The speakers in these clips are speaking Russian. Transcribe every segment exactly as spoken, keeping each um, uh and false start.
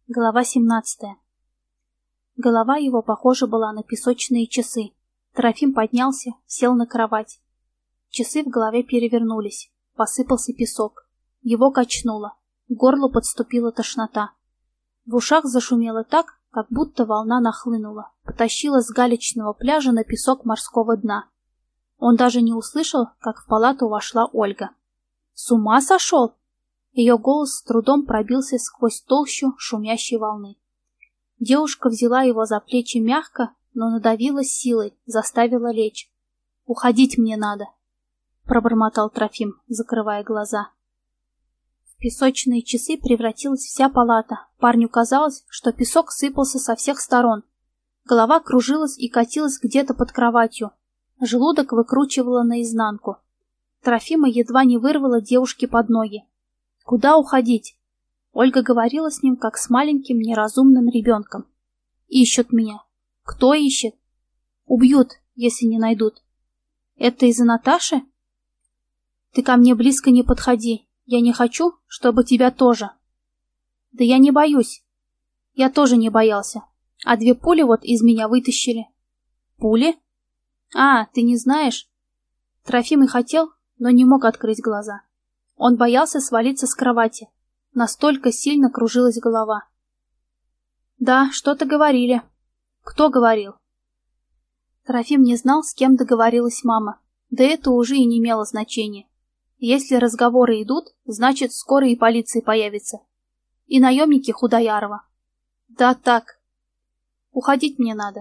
Глава семнадцатая. Голова его похожа была на песочные часы. Трофим поднялся, сел на кровать. Часы в голове перевернулись. Посыпался песок. Его качнуло. К горлу подступила тошнота. В ушах зашумело так, как будто волна нахлынула. Потащила с галечного пляжа на песок морского дна. Он даже не услышал, как в палату вошла Ольга. «С ума сошел?» Ее голос с трудом пробился сквозь толщу шумящей волны. Девушка взяла его за плечи мягко, но надавила силой, заставила лечь. «Уходить мне надо», — пробормотал Трофим, закрывая глаза. В песочные часы превратилась вся палата. Парню казалось, что песок сыпался со всех сторон. Голова кружилась и катилась где-то под кроватью. Желудок выкручивало наизнанку. Трофима едва не вырвало девушке под ноги. Куда уходить? Ольга говорила с ним, как с маленьким неразумным ребенком. Ищут меня. Кто ищет? Убьют, если не найдут. Это из-за Наташи? Ты ко мне близко не подходи. Я не хочу, чтобы тебя тоже. Да я не боюсь. Я тоже не боялся. А две пули вот из меня вытащили. Пули? А, ты не знаешь? Трофим и хотел, но не мог открыть глаза. Он боялся свалиться с кровати. Настолько сильно кружилась голова. Да, что-то говорили. Кто говорил? Трофим не знал, с кем договорилась мама. Да это уже и не имело значения. Если разговоры идут, значит, скоро и полиция появится. И наемники Худоярова. Да так. Уходить мне надо.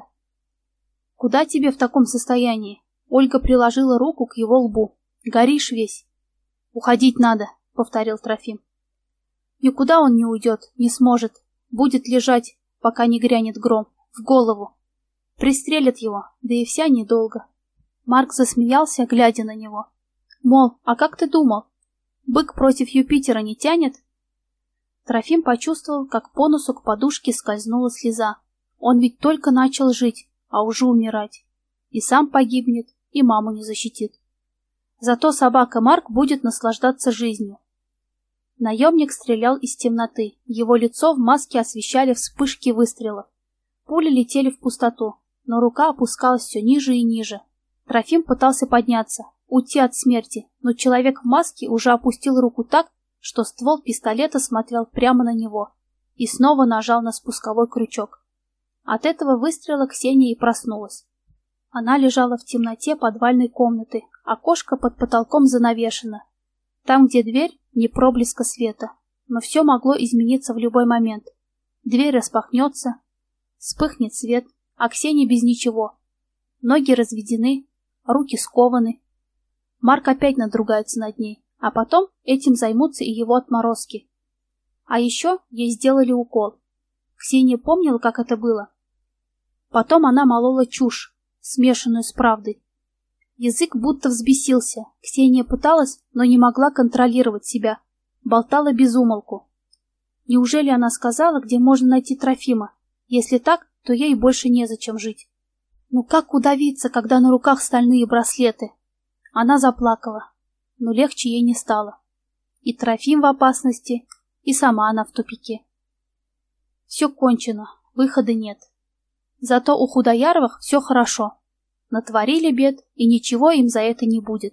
Куда тебе в таком состоянии? Ольга приложила руку к его лбу. Горишь весь. «Уходить надо», — повторил Трофим. Никуда он не уйдет, не сможет. Будет лежать, пока не грянет гром. В голову. Пристрелят его, да и вся недолго. Марк засмеялся, глядя на него. Мол, а как ты думал? Бык против Юпитера не тянет? Трофим почувствовал, как по носу к подушке скользнула слеза. Он ведь только начал жить, а уже умирать. И сам погибнет, и маму не защитит. Зато собака Марк будет наслаждаться жизнью. Наемник стрелял из темноты. Его лицо в маске освещали вспышки выстрелов. Пули летели в пустоту, но рука опускалась все ниже и ниже. Трофим пытался подняться, уйти от смерти, но человек в маске уже опустил руку так, что ствол пистолета смотрел прямо на него, и снова нажал на спусковой крючок. От этого выстрела Ксения и проснулась. Она лежала в темноте подвальной комнаты, окошко под потолком занавешено. Там, где дверь, не проблеска света, но все могло измениться в любой момент. Дверь распахнется, вспыхнет свет, а Ксения без ничего. Ноги разведены, руки скованы. Марк опять надругается над ней, а потом этим займутся и его отморозки. А еще ей сделали укол. Ксения помнила, как это было. Потом она молола чушь, смешанную с правдой. Язык будто взбесился. Ксения пыталась, но не могла контролировать себя. Болтала без умолку. Неужели она сказала, где можно найти Трофима? Если так, то ей больше незачем жить. Ну как удавиться, когда на руках стальные браслеты? Она заплакала, но легче ей не стало. И Трофим в опасности, и сама она в тупике. Все кончено, выхода нет. Зато у Худояровых все хорошо. Натворили бед, и ничего им за это не будет.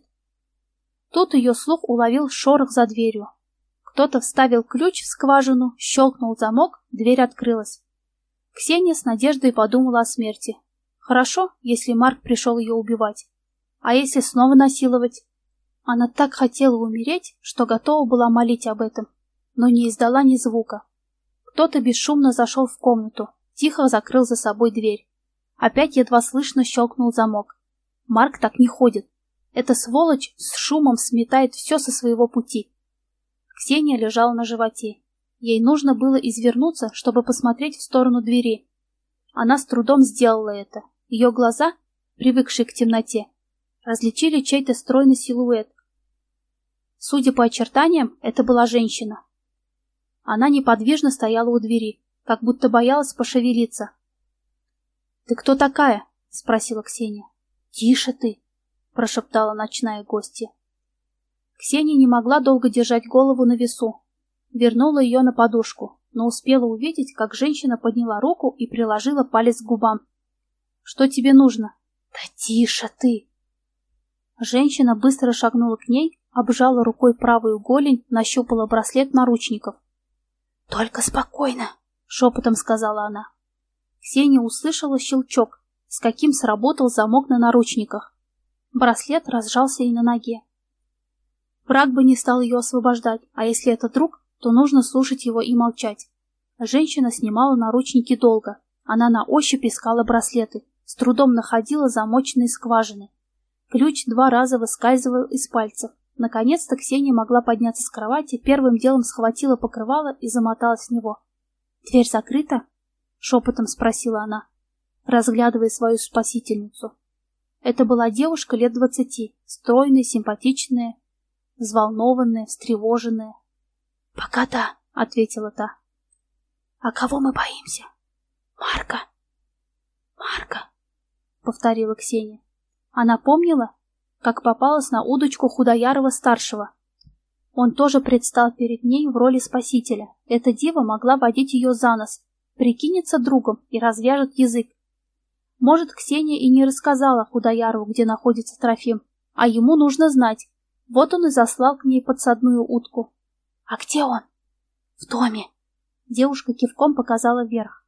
Тут ее слух уловил шорох за дверью. Кто-то вставил ключ в скважину, щелкнул замок, дверь открылась. Ксения с надеждой подумала о смерти. Хорошо, если Марк пришел ее убивать. А если снова насиловать? Она так хотела умереть, что готова была молить об этом, но не издала ни звука. Кто-то бесшумно зашел в комнату, тихо закрыл за собой дверь. Опять едва слышно щелкнул замок. Марк так не ходит. Эта сволочь с шумом сметает все со своего пути. Ксения лежала на животе. Ей нужно было извернуться, чтобы посмотреть в сторону двери. Она с трудом сделала это. Ее глаза, привыкшие к темноте, различили чей-то стройный силуэт. Судя по очертаниям, это была женщина. Она неподвижно стояла у двери, как будто боялась пошевелиться. «Ты кто такая?» — спросила Ксения. «Тише ты!» — прошептала ночная гостья. Ксения не могла долго держать голову на весу. Вернула ее на подушку. но успела увидеть, как женщина подняла руку и приложила палец к губам. «Что тебе нужно?» «Да тише ты!» Женщина быстро шагнула к ней, обжала рукой правую голень, нащупала браслет наручников. «Только спокойно!» — шепотом сказала она. Ксения услышала щелчок, с каким сработал замок на наручниках. Браслет разжался и на ноге. Враг бы не стал ее освобождать, а если это друг, то нужно слушать его и молчать. Женщина снимала наручники долго. Она на ощупь искала браслеты, с трудом находила замоченные скважины. Ключ два раза выскальзывал из пальцев. Наконец-то Ксения могла подняться с кровати, первым делом схватила покрывало и замоталась в него. «Дверь закрыта?» — шепотом спросила она, разглядывая свою спасительницу. Это была девушка лет двадцати, стройная, симпатичная, взволнованная, встревоженная. «Пока да», — ответила та. «А кого мы боимся?» «Марка». «Марка», — повторила Ксения. Она помнила, как попалась на удочку Худоярова-старшего. Он тоже предстал перед ней в роли спасителя. Эта дева могла водить ее за нос, прикинется другом и развяжет язык. Может, Ксения и не рассказала Худоярову, где находится Трофим, а ему нужно знать. Вот он и заслал к ней подсадную утку. «А где он?» «В доме». Девушка кивком показала вверх.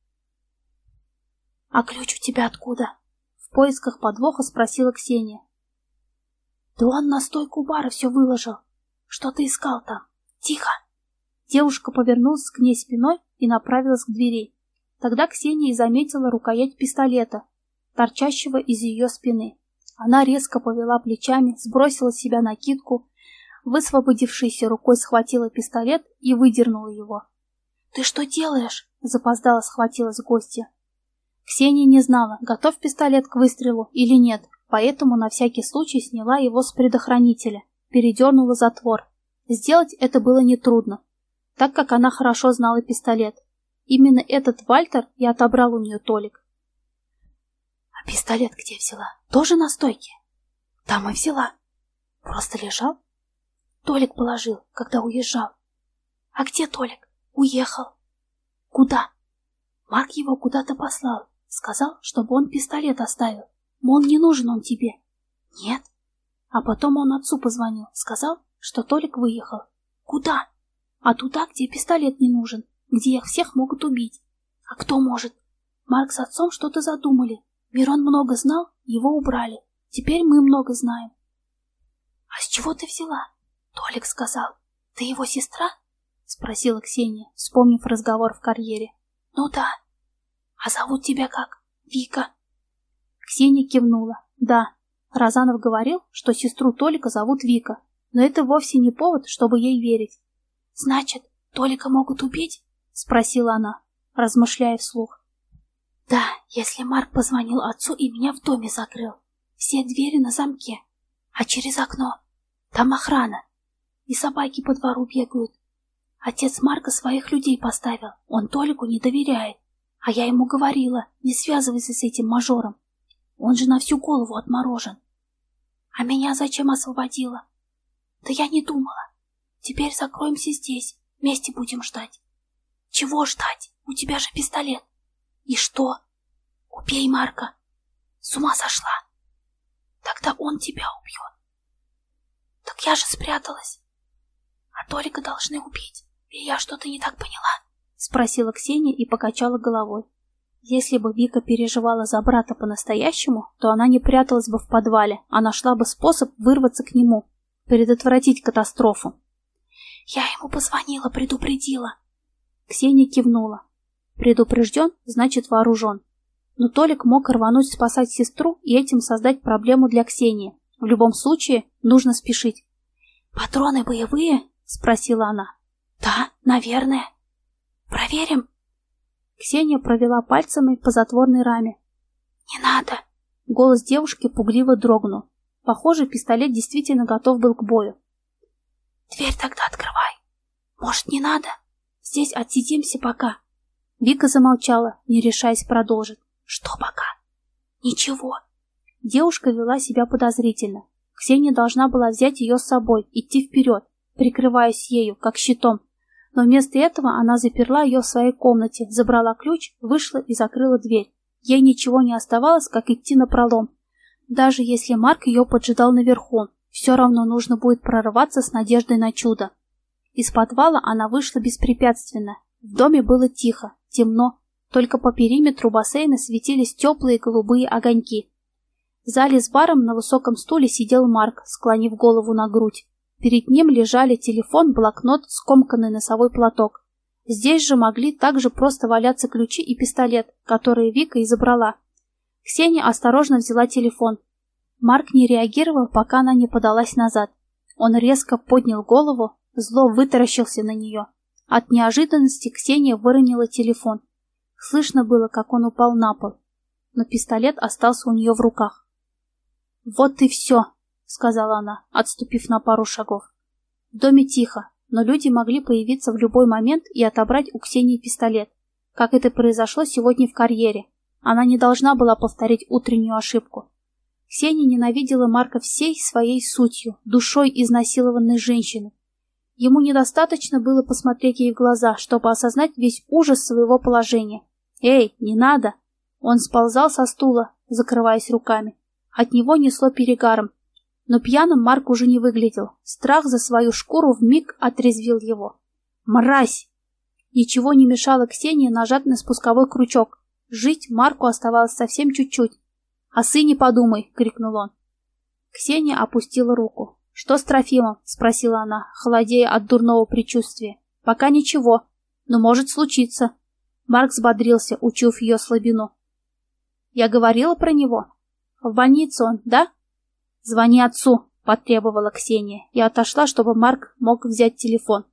«А ключ у тебя откуда?» В поисках подвоха спросила Ксения. «Да он на стойку бара все выложил. Что ты искал там? Тихо!» Девушка повернулась к ней спиной и направилась к двери. Тогда Ксения и заметила рукоять пистолета, торчащего из ее спины. Она резко повела плечами, сбросила с себя накидку, высвободившейся рукой схватила пистолет и выдернула его. «Ты что делаешь?» — запоздала схватилась гостья. Ксения не знала, готов пистолет к выстрелу или нет, поэтому на всякий случай сняла его с предохранителя, передернула затвор. Сделать это было нетрудно, так как она хорошо знала пистолет. Именно этот Вальтер и отобрал у нее Толик. «А пистолет где взяла? Тоже на стойке?» «Там и взяла. Просто лежал?» «Толик положил, когда уезжал». «А где Толик?» «Уехал». «Куда?» «Марк его куда-то послал. Сказал, чтобы он пистолет оставил. Мол, не нужен он тебе». «Нет». А потом он отцу позвонил. Сказал, что Толик выехал. «Куда?» «А туда, где пистолет не нужен, где их всех могут убить». «А кто может?» «Марк с отцом что-то задумали. Мирон много знал, его убрали. Теперь мы много знаем». «А с чего ты взяла?» «Толик сказал». «Ты его сестра?» — спросила Ксения, вспомнив разговор в карьере. «Ну да. А зовут тебя как? Вика?» Ксения кивнула. Да, Разанов говорил, что сестру Толика зовут Вика, но это вовсе не повод, чтобы ей верить. «Значит, Толика могут убить?» — спросила она, размышляя вслух. «Да, если Марк позвонил отцу и меня в доме закрыл. Все двери на замке, а через окно. Там охрана. И собаки по двору бегают. Отец Марка своих людей поставил, он Толику не доверяет. А я ему говорила, не связывайся с этим мажором. Он же на всю голову отморожен. А меня зачем освободила? Да я не думала. Теперь закроемся здесь, вместе будем ждать». «Чего ждать? У тебя же пистолет». «И что?» «Убей Марка». «С ума сошла?» «Тогда он тебя убьет». «Так я же спряталась». «А Толика должны убить. Или я что-то не так поняла?» — спросила Ксения и покачала головой. Если бы Вика переживала за брата по-настоящему, то она не пряталась бы в подвале, а нашла бы способ вырваться к нему, предотвратить катастрофу. «Я ему позвонила, предупредила». Ксения кивнула. Предупрежден, значит вооружен. Но Толик мог рвануть спасать сестру и этим создать проблему для Ксении. В любом случае, нужно спешить. «Патроны боевые?» — спросила она. «Да, наверное». «Проверим?» Ксения провела пальцами по затворной раме. «Не надо!» Голос девушки пугливо дрогнул. Похоже, пистолет действительно готов был к бою. «Дверь тогда открывай. Может, не надо? Здесь отсидимся пока». Вика замолчала, не решаясь продолжить. «Что пока?» «Ничего». Девушка вела себя подозрительно. Ксения должна была взять ее с собой, идти вперед, прикрываясь ею, как щитом. Но вместо этого она заперла ее в своей комнате, забрала ключ, вышла и закрыла дверь. Ей ничего не оставалось, как идти напролом. Даже если Марк ее поджидал наверху, все равно нужно будет прорываться с надеждой на чудо. Из подвала она вышла беспрепятственно. В доме было тихо, темно, только по периметру бассейна светились теплые голубые огоньки. В зале с баром на высоком стуле сидел Марк, склонив голову на грудь. Перед ним лежали телефон, блокнот, скомканный носовой платок. Здесь же могли также просто валяться ключи и пистолет, которые Вика и забрала. Ксения осторожно взяла телефон. Марк не реагировал, пока она не подалась назад. Он резко поднял голову, зло вытаращился на нее. От неожиданности Ксения выронила телефон. Слышно было, как он упал на пол, но пистолет остался у нее в руках. «Вот и все», — сказала она, отступив на пару шагов. В доме тихо, но люди могли появиться в любой момент и отобрать у Ксении пистолет, как это произошло сегодня в карьере. Она не должна была повторить утреннюю ошибку. Ксения ненавидела Марка всей своей сутью, душой изнасилованной женщины. Ему недостаточно было посмотреть ей в глаза, чтобы осознать весь ужас своего положения. «Эй, не надо!» Он сползал со стула, закрываясь руками. От него несло перегаром. Но пьяным Марк уже не выглядел. Страх за свою шкуру вмиг отрезвил его. «Мразь!» Ничего не мешало Ксении нажать на спусковой крючок. Жить Марку оставалось совсем чуть-чуть. «О сыне подумай!» — крикнул он. Ксения опустила руку. «Что с Трофимом?» — спросила она, холодея от дурного предчувствия. «Пока ничего, но может случиться». Марк взбодрился, учуяв ее слабину. «Я говорила про него? В больнице он, да?» «Звони отцу», — потребовала Ксения, и отошла, чтобы Марк мог взять телефон.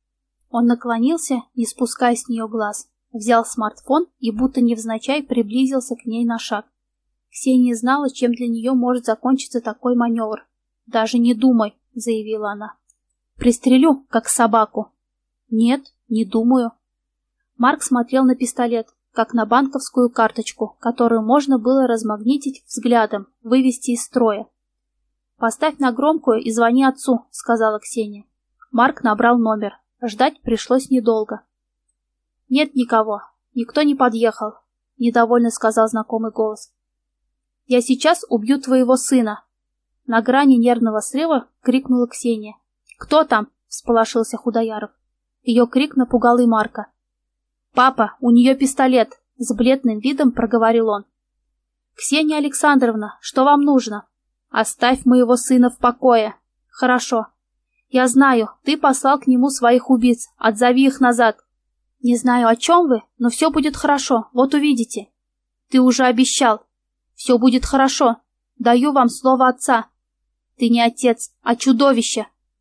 Он наклонился, не спуская с нее глаз, взял смартфон и будто невзначай приблизился к ней на шаг. Ксения знала, чем для нее может закончиться такой маневр. «Даже не думай», — заявила она. «Пристрелю, как собаку». «Нет, не думаю». Марк смотрел на пистолет, как на банковскую карточку, которую можно было размагнитить взглядом, вывести из строя. «Поставь на громкую и звони отцу», — сказала Ксения. Марк набрал номер. Ждать пришлось недолго. «Нет никого. Никто не подъехал», — недовольно сказал знакомый голос. «Я сейчас убью твоего сына». На грани нервного срыва крикнула Ксения. «Кто там?» — всполошился Худояров. Ее крик напугал и Марка. «Папа, у нее пистолет!» — с бледным видом проговорил он. «Ксения Александровна, что вам нужно?» «Оставь моего сына в покое». «Хорошо. Я знаю, ты послал к нему своих убийц. Отзови их назад». «Не знаю, о чем вы, но все будет хорошо, вот увидите». «Ты уже обещал». «Все будет хорошо. Даю вам слово отца». «Ты не отец, а чудовище».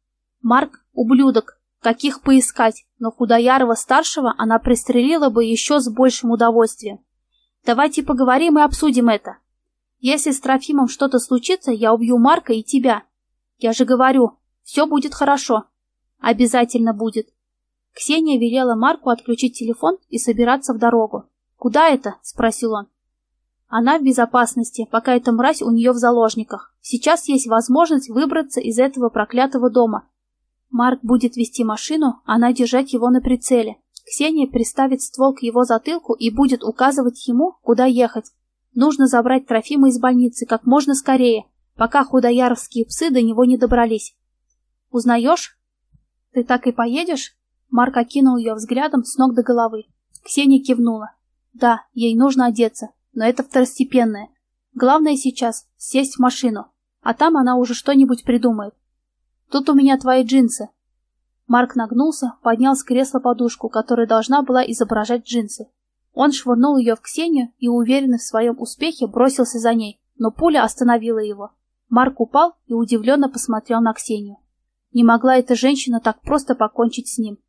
Марк — ублюдок, каких поискать, но Худоярова-старшего она пристрелила бы еще с большим удовольствием. Давайте поговорим и обсудим это. Если с Трофимом что-то случится, я убью Марка и тебя. Я же говорю, все будет хорошо. Обязательно будет. Ксения велела Марку отключить телефон и собираться в дорогу. «Куда это?» — спросил он. «Она в безопасности, пока эта мразь у нее в заложниках. Сейчас есть возможность выбраться из этого проклятого дома. Марк будет вести машину, она держать его на прицеле. Ксения приставит ствол к его затылку и будет указывать ему, куда ехать. Нужно забрать Трофима из больницы как можно скорее, пока худояровские псы до него не добрались. Узнаешь? Ты так и поедешь?» Марк окинул ее взглядом с ног до головы. Ксения кивнула. «Да, ей нужно одеться, но это второстепенное. Главное сейчас — сесть в машину, а там она уже что-нибудь придумает. Тут у меня твои джинсы». Марк нагнулся, поднял с кресла подушку, которая должна была изображать джинсы. Он швырнул ее в Ксению и, уверенный в своем успехе, бросился за ней, но пуля остановила его. Марк упал и удивленно посмотрел на Ксению. Не могла эта женщина так просто покончить с ним.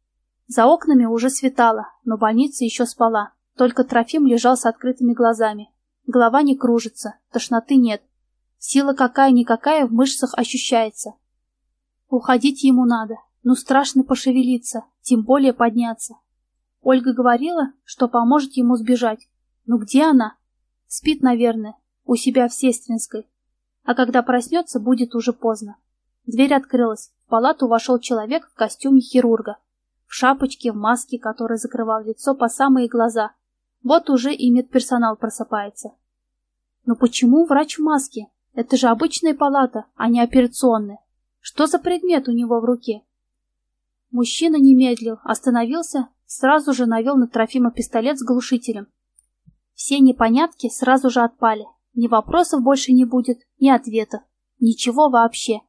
За окнами уже светало, но больница еще спала. Только Трофим лежал с открытыми глазами. Голова не кружится, тошноты нет. Сила какая-никакая в мышцах ощущается. Уходить ему надо, но страшно пошевелиться, тем более подняться. Ольга говорила, что поможет ему сбежать. Но где она? Спит, наверное, у себя в Сестринской. А когда проснется, будет уже поздно. Дверь открылась. В палату вошел человек в костюме хирурга. в шапочке, в маске, который закрывал лицо по самые глаза. Вот уже и медперсонал просыпается. Но почему врач в маске? Это же обычная палата, а не операционная. Что за предмет у него в руке? Мужчина не медлил, остановился, сразу же навел на Трофима пистолет с глушителем. Все непонятки сразу же отпали. Ни вопросов больше не будет, ни ответов. Ничего вообще.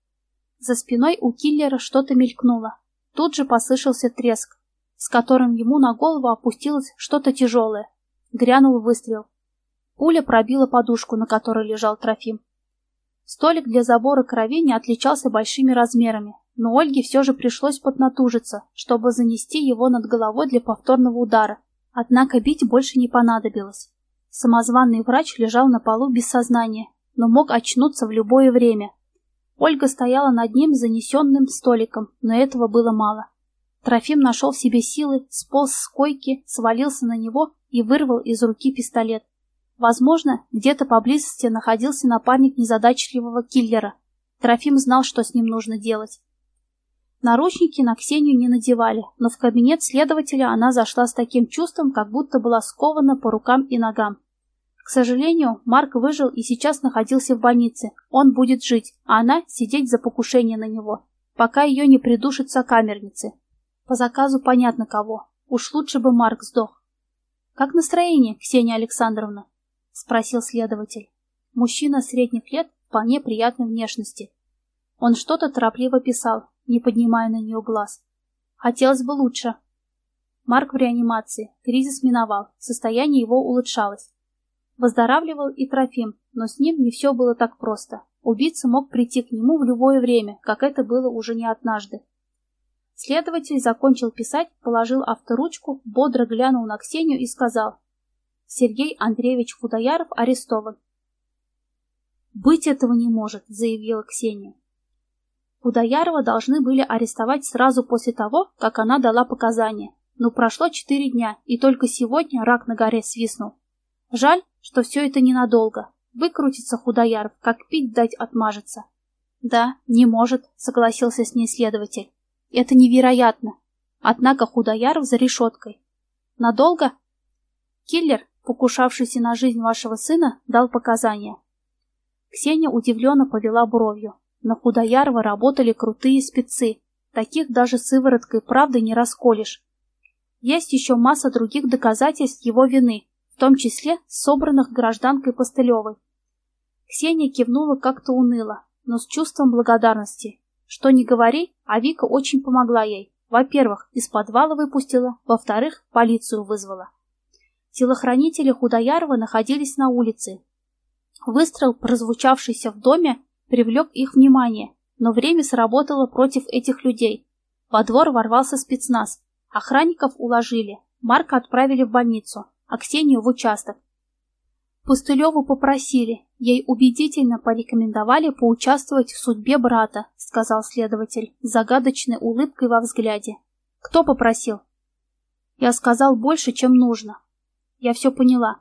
За спиной у киллера что-то мелькнуло. Тут же послышался треск, с которым ему на голову опустилось что-то тяжелое. Грянул выстрел. Пуля пробила подушку, на которой лежал Трофим. Столик для забора крови не отличался большими размерами, но Ольге все же пришлось поднатужиться, чтобы занести его над головой для повторного удара. Однако бить больше не понадобилось. Самозваный врач лежал на полу без сознания, но мог очнуться в любое время. Ольга стояла над ним занесенным столиком, но этого было мало. Трофим нашел в себе силы, сполз с койки, свалился на него и вырвал из руки пистолет. Возможно, где-то поблизости находился напарник незадачливого киллера. Трофим знал, что с ним нужно делать. Наручники на Ксению не надевали, но в кабинет следователя она зашла с таким чувством, как будто была скована по рукам и ногам. К сожалению, Марк выжил и сейчас находился в больнице. Он будет жить, а она сидеть за покушение на него, пока ее не придушат сокамерницы. По заказу понятно кого. Уж лучше бы Марк сдох. «Как настроение, Ксения Александровна?» — спросил следователь. Мужчина средних лет, вполне приятной внешности. Он что-то торопливо писал, не поднимая на нее глаз. «Хотелось бы лучше». Марк в реанимации, кризис миновал, состояние его улучшалось. Выздоравливал и Трофим, но с ним не все было так просто. Убийца мог прийти к нему в любое время, как это было уже не однажды. Следователь закончил писать, положил авторучку, бодро глянул на Ксению и сказал: «Сергей Андреевич Худояров арестован». «Быть этого не может», — заявила Ксения. Худоярова должны были арестовать сразу после того, как она дала показания, но прошло четыре дня, и только сегодня рак на горе свистнул. Жаль, что все это ненадолго. Выкрутится Худояров, как пить дать отмажется. «Да, не может», — согласился с ней следователь. «Это невероятно. Однако Худояров за решеткой. Надолго?» «Киллер, покушавшийся на жизнь вашего сына, дал показания». Ксения удивленно повела бровью. На Худоярова работали крутые спецы. Таких даже сывороткой правды не расколешь. Есть еще масса других доказательств его вины, в том числе собранных гражданкой Постылевой. Ксения кивнула как-то уныло, но с чувством благодарности. Что ни говори, а Вика очень помогла ей. Во-первых, из подвала выпустила, во-вторых, полицию вызвала. Телохранители Худоярова находились на улице. Выстрел, прозвучавшийся в доме, привлек их внимание, но время сработало против этих людей. Во двор ворвался спецназ. Охранников уложили, Марка отправили в больницу, а Ксению в участок. Постылеву попросили, ей убедительно порекомендовали поучаствовать в судьбе брата, сказал следователь с загадочной улыбкой во взгляде. Кто попросил? Я сказал больше, чем нужно. Я все поняла.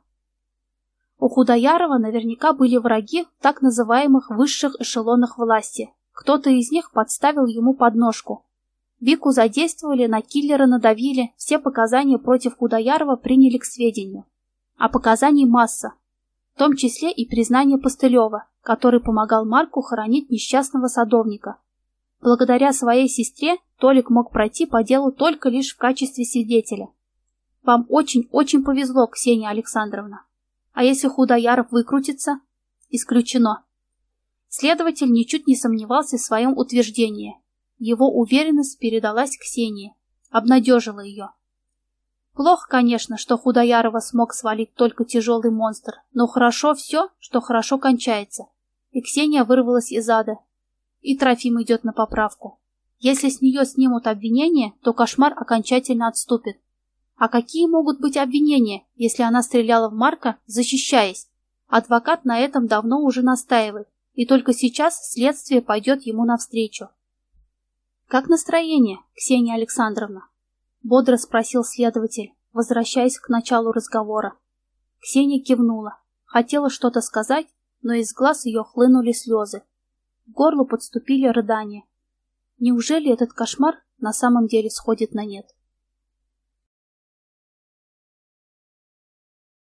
У Худоярова наверняка были враги в так называемых высших эшелонах власти. Кто-то из них подставил ему подножку. Вику задействовали, на киллера надавили, все показания против Худоярова приняли к сведению. А показаний масса, в том числе и признание Постылева, который помогал Марку хоронить несчастного садовника. Благодаря своей сестре Толик мог пройти по делу только лишь в качестве свидетеля. Вам очень-очень повезло, Ксения Александровна. А если Худояров выкрутится? Исключено. Следователь ничуть не сомневался в своем утверждении. Его уверенность передалась Ксении, обнадежила ее. Плохо, конечно, что Худоярова смог свалить только тяжелый монстр, но хорошо все, что хорошо кончается. И Ксения вырвалась из ада. И Трофим идет на поправку. Если с нее снимут обвинение, то кошмар окончательно отступит. А какие могут быть обвинения, если она стреляла в Марка, защищаясь? Адвокат на этом давно уже настаивает, и только сейчас следствие пойдет ему навстречу. «Как настроение, Ксения Александровна?» — бодро спросил следователь, возвращаясь к началу разговора. Ксения кивнула. Хотела что-то сказать, но из глаз ее хлынули слезы. К горлу подступили рыдания. Неужели этот кошмар на самом деле сходит на нет.